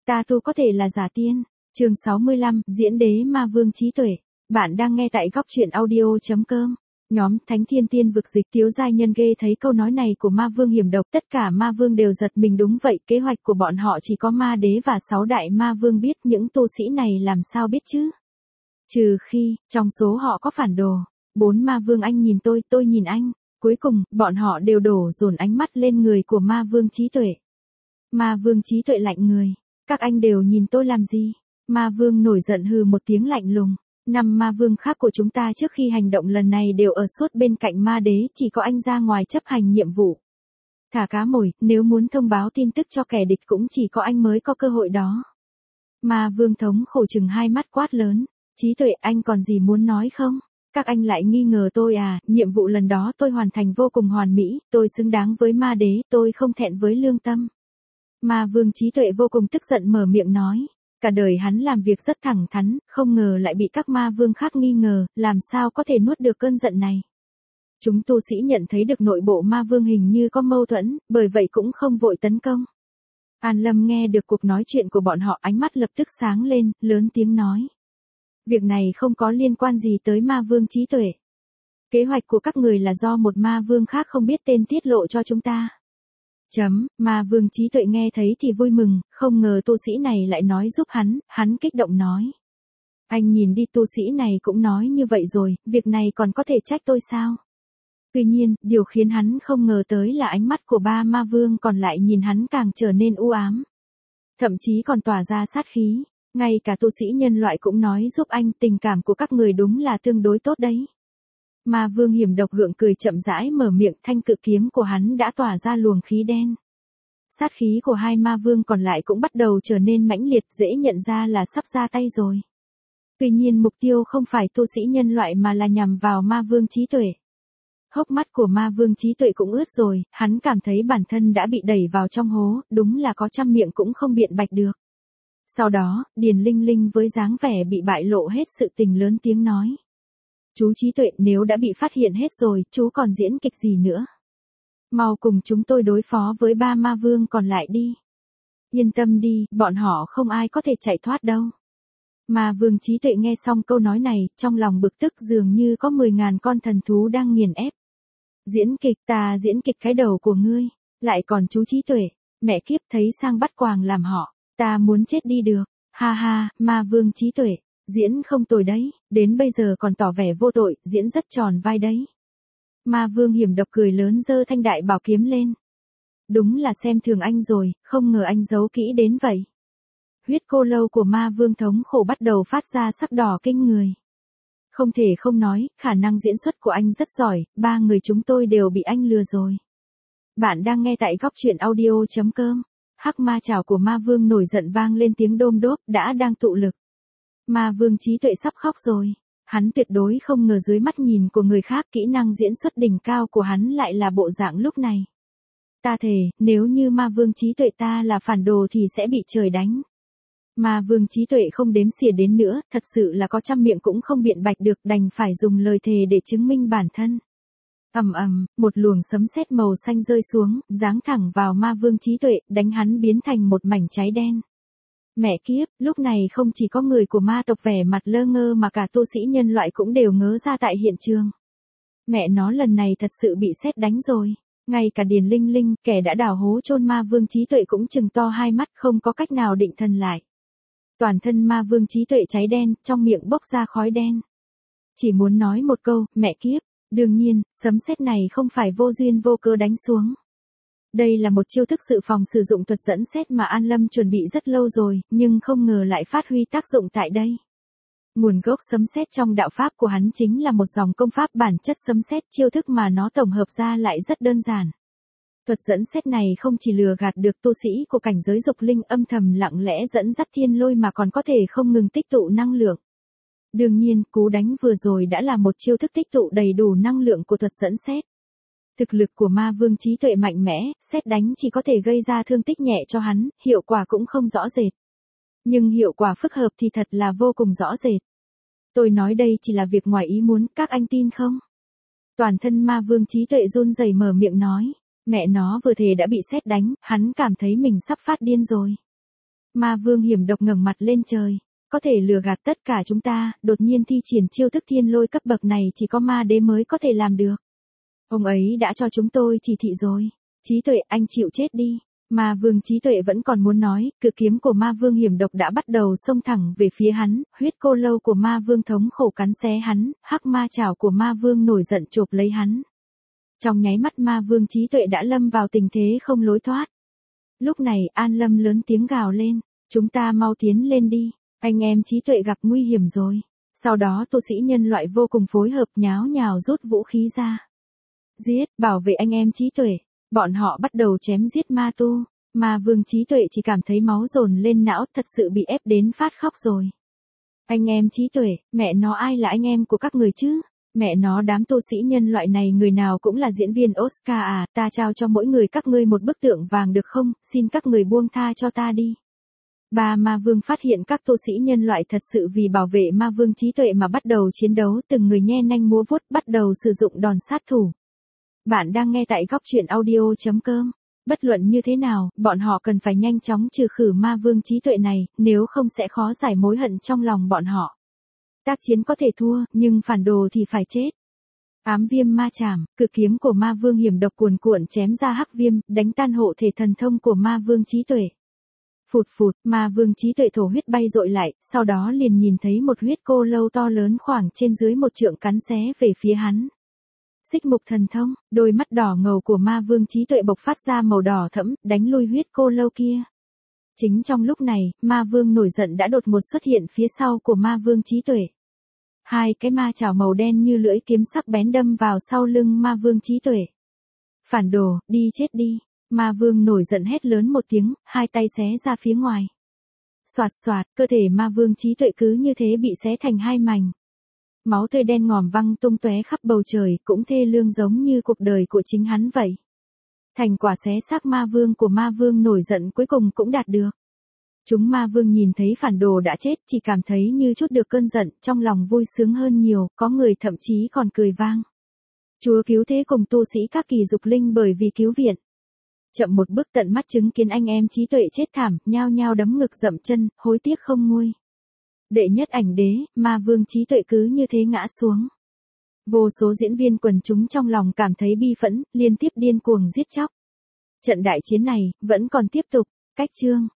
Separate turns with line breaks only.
Ta tu có thể là giả tiên. Chương 65, Diễn đế ma vương trí tuệ. Bạn đang nghe tại góc truyện audio.com. Nhóm Thánh Thiên Tiên vực dịch Tiếu giai nhân ghê thấy câu nói này của ma vương hiểm độc, tất cả ma vương đều giật mình. Đúng vậy, kế hoạch của bọn họ chỉ có ma đế và 6 đại ma vương biết, những tu sĩ này làm sao biết chứ? Trừ khi, trong số họ có phản đồ. 4 ma vương, anh nhìn tôi nhìn anh. Cuối cùng, bọn họ đều đổ dồn ánh mắt lên người của ma vương trí tuệ. Ma vương trí tuệ lạnh người. Các anh đều nhìn tôi làm gì? Ma vương nổi giận hừ một tiếng lạnh lùng. 5 ma vương khác của chúng ta trước khi hành động lần này đều ở suốt bên cạnh ma đế, chỉ có anh ra ngoài chấp hành nhiệm vụ. Thả cá mồi, nếu muốn thông báo tin tức cho kẻ địch cũng chỉ có anh mới có cơ hội đó. Ma vương thống khổ chừng hai mắt quát lớn. Trí tuệ, anh còn gì muốn nói không? Các anh lại nghi ngờ tôi à? Nhiệm vụ lần đó tôi hoàn thành vô cùng hoàn mỹ, tôi xứng đáng với ma đế, tôi không thẹn với lương tâm. Ma vương trí tuệ vô cùng tức giận mở miệng nói. Cả đời hắn làm việc rất thẳng thắn, không ngờ lại bị các ma vương khác nghi ngờ, làm sao có thể nuốt được cơn giận này. Chúng tu sĩ nhận thấy được nội bộ ma vương hình như có mâu thuẫn, bởi vậy cũng không vội tấn công. An Lâm nghe được cuộc nói chuyện của bọn họ, ánh mắt lập tức sáng lên, lớn tiếng nói. Việc này không có liên quan gì tới ma vương trí tuệ. Kế hoạch của các người là do một ma vương khác không biết tên tiết lộ cho chúng ta. Ma vương trí tuệ nghe thấy thì vui mừng, không ngờ tu sĩ này lại nói giúp hắn kích động nói. Anh nhìn đi, tu sĩ này cũng nói như vậy rồi, việc này còn có thể trách tôi sao? Tuy nhiên, điều khiến hắn không ngờ tới là ánh mắt của 3 ma vương còn lại nhìn hắn càng trở nên u ám. Thậm chí còn tỏa ra sát khí, ngay cả tu sĩ nhân loại cũng nói giúp anh, tình cảm của các người đúng là tương đối tốt đấy. Ma vương hiểm độc gượng cười chậm rãi mở miệng, thanh cự kiếm của hắn đã tỏa ra luồng khí đen. Sát khí của 2 ma vương còn lại cũng bắt đầu trở nên mãnh liệt, dễ nhận ra là sắp ra tay rồi. Tuy nhiên mục tiêu không phải tu sĩ nhân loại mà là nhằm vào ma vương trí tuệ. Hốc mắt của ma vương trí tuệ cũng ướt rồi, hắn cảm thấy bản thân đã bị đẩy vào trong hố, đúng là có trăm miệng cũng không biện bạch được. Sau đó, Điền Linh Linh với dáng vẻ bị bại lộ hết sự tình lớn tiếng nói. Chú trí tuệ, nếu đã bị phát hiện hết rồi, chú còn diễn kịch gì nữa? Mau cùng chúng tôi đối phó với 3 ma vương còn lại đi. Yên tâm đi, bọn họ không ai có thể chạy thoát đâu. Ma vương trí tuệ nghe xong câu nói này, trong lòng bực tức dường như có 10.000 con thần thú đang nghiền ép. Diễn kịch, ta diễn kịch cái đầu của ngươi, lại còn chú trí tuệ, mẹ kiếp, thấy sang bắt quàng làm họ, ta muốn chết đi được. Ha ha, ma vương trí tuệ, diễn không tồi đấy, đến bây giờ còn tỏ vẻ vô tội, diễn rất tròn vai đấy. Ma vương hiểm độc cười lớn giơ thanh đại bảo kiếm lên. Đúng là xem thường anh rồi, không ngờ anh giấu kỹ đến vậy. Huyết cô lâu của ma vương thống khổ bắt đầu phát ra sắc đỏ kinh người. Không thể không nói, khả năng diễn xuất của anh rất giỏi, 3 người chúng tôi đều bị anh lừa rồi. Bạn đang nghe tại góc truyện audio.com. Hắc ma chảo của ma vương nổi giận vang lên tiếng đôm đốp, đang tụ lực. Ma vương trí tuệ sắp khóc rồi. Hắn tuyệt đối không ngờ dưới mắt nhìn của người khác kỹ năng diễn xuất đỉnh cao của hắn lại là bộ dạng lúc này. Ta thề, nếu như ma vương trí tuệ ta là phản đồ thì sẽ bị trời đánh. Ma vương trí tuệ không đếm xỉa đến nữa, thật sự là có trăm miệng cũng không biện bạch được, đành phải dùng lời thề để chứng minh bản thân. Một luồng sấm sét màu xanh rơi xuống, giáng thẳng vào ma vương trí tuệ, đánh hắn biến thành một mảnh cháy đen. Mẹ kiếp, lúc này không chỉ có người của ma tộc vẻ mặt lơ ngơ mà cả tu sĩ nhân loại cũng đều ngớ ra tại hiện trường. Mẹ nó, lần này thật sự bị sét đánh rồi. Ngay cả Điền Linh Linh, kẻ đã đào hố chôn ma vương trí tuệ cũng trừng to hai mắt, không có cách nào định thần lại. Toàn thân ma vương trí tuệ cháy đen, trong miệng bốc ra khói đen. Chỉ muốn nói một câu, mẹ kiếp. Đương nhiên, sấm sét này không phải vô duyên vô cớ đánh xuống. Đây là một chiêu thức dự phòng sử dụng thuật dẫn sét mà An Lâm chuẩn bị rất lâu rồi, nhưng không ngờ lại phát huy tác dụng tại đây. Nguồn gốc sấm sét trong đạo pháp của hắn chính là một dòng công pháp bản chất sấm sét, chiêu thức mà nó tổng hợp ra lại rất đơn giản. Thuật dẫn sét này không chỉ lừa gạt được tu sĩ của cảnh giới dục linh, âm thầm lặng lẽ dẫn dắt thiên lôi mà còn có thể không ngừng tích tụ năng lượng. Đương nhiên, cú đánh vừa rồi đã là một chiêu thức tích tụ đầy đủ năng lượng của thuật dẫn sét. Thực lực của ma vương trí tuệ mạnh mẽ, sét đánh chỉ có thể gây ra thương tích nhẹ cho hắn, hiệu quả cũng không rõ rệt. Nhưng hiệu quả phức hợp thì thật là vô cùng rõ rệt. Tôi nói đây chỉ là việc ngoài ý muốn, các anh tin không? Toàn thân ma vương trí tuệ run rẩy mở miệng nói. Mẹ nó, vừa thề đã bị sét đánh, hắn cảm thấy mình sắp phát điên rồi. Ma vương hiểm độc ngẩng mặt lên trời. Có thể lừa gạt tất cả chúng ta, đột nhiên thi triển chiêu thức thiên lôi cấp bậc này chỉ có ma đế mới có thể làm được. Ông ấy đã cho chúng tôi chỉ thị rồi. Trí tuệ, anh chịu chết đi. Ma vương trí tuệ vẫn còn muốn nói, cự kiếm của ma vương hiểm độc đã bắt đầu xông thẳng về phía hắn, huyết cô lâu của ma vương thống khổ cắn xé hắn, hắc ma chảo của ma vương nổi giận chộp lấy hắn. Trong nháy mắt ma vương trí tuệ đã lâm vào tình thế không lối thoát. Lúc này An Lâm lớn tiếng gào lên, chúng ta mau tiến lên đi, anh em trí tuệ gặp nguy hiểm rồi. Sau đó tu sĩ nhân loại vô cùng phối hợp nháo nhào rút vũ khí ra. Giết, bảo vệ anh em trí tuệ. Bọn họ bắt đầu chém giết ma tu. Ma vương trí tuệ chỉ cảm thấy máu dồn lên não, thật sự bị ép đến phát khóc rồi. Anh em trí tuệ, mẹ nó ai là anh em của các người chứ? Mẹ nó đám tu sĩ nhân loại này người nào cũng là diễn viên Oscar à, ta trao cho mỗi người các ngươi một bức tượng vàng được không, xin các người buông tha cho ta đi. Ba ma vương phát hiện các tu sĩ nhân loại thật sự vì bảo vệ ma vương trí tuệ mà bắt đầu chiến đấu, từng người nhe nanh múa vuốt bắt đầu sử dụng đòn sát thủ. Bạn đang nghe tại góc truyện audio.com. Bất luận như thế nào, bọn họ cần phải nhanh chóng trừ khử ma vương trí tuệ này, nếu không sẽ khó giải mối hận trong lòng bọn họ. Tác chiến có thể thua, nhưng phản đồ thì phải chết. Ám viêm ma chảm, cự kiếm của ma vương hiểm độc cuồn cuộn chém ra hắc viêm, đánh tan hộ thể thần thông của ma vương trí tuệ. Phụt phụt, ma vương trí tuệ thổ huyết bay dội lại, sau đó liền nhìn thấy một huyết cô lâu to lớn khoảng trên dưới 1 trượng cắn xé về phía hắn. Xích mục thần thông, đôi mắt đỏ ngầu của ma vương trí tuệ bộc phát ra màu đỏ thẫm, đánh lui huyết cô lâu kia. Chính trong lúc này, ma vương nổi giận đã đột ngột xuất hiện phía sau của ma vương trí tuệ. Hai cái ma chảo màu đen như lưỡi kiếm sắc bén đâm vào sau lưng ma vương trí tuệ. Phản đồ, đi chết đi. Ma vương nổi giận hét lớn một tiếng, hai tay xé ra phía ngoài. Xoạt xoạt, cơ thể ma vương trí tuệ cứ như thế bị xé thành hai mảnh. Máu tươi đen ngòm văng tung tóe khắp bầu trời, cũng thê lương giống như cuộc đời của chính hắn vậy. Thành quả xé xác ma vương của ma vương nổi giận cuối cùng cũng đạt được. Chúng ma vương nhìn thấy phản đồ đã chết, chỉ cảm thấy như chút được cơn giận, trong lòng vui sướng hơn nhiều, có người thậm chí còn cười vang. Chúa cứu thế cùng tu sĩ các kỳ dục linh bởi vì cứu viện. Chậm một bước tận mắt chứng kiến anh em trí tuệ chết thảm, nhao nhao đấm ngực dậm chân, hối tiếc không nguôi. Đệ nhất ảnh đế, ma vương trí tuệ cứ như thế ngã xuống. Vô số diễn viên quần chúng trong lòng cảm thấy bi phẫn, liên tiếp điên cuồng giết chóc. Trận đại chiến này, vẫn còn tiếp tục, cách chương.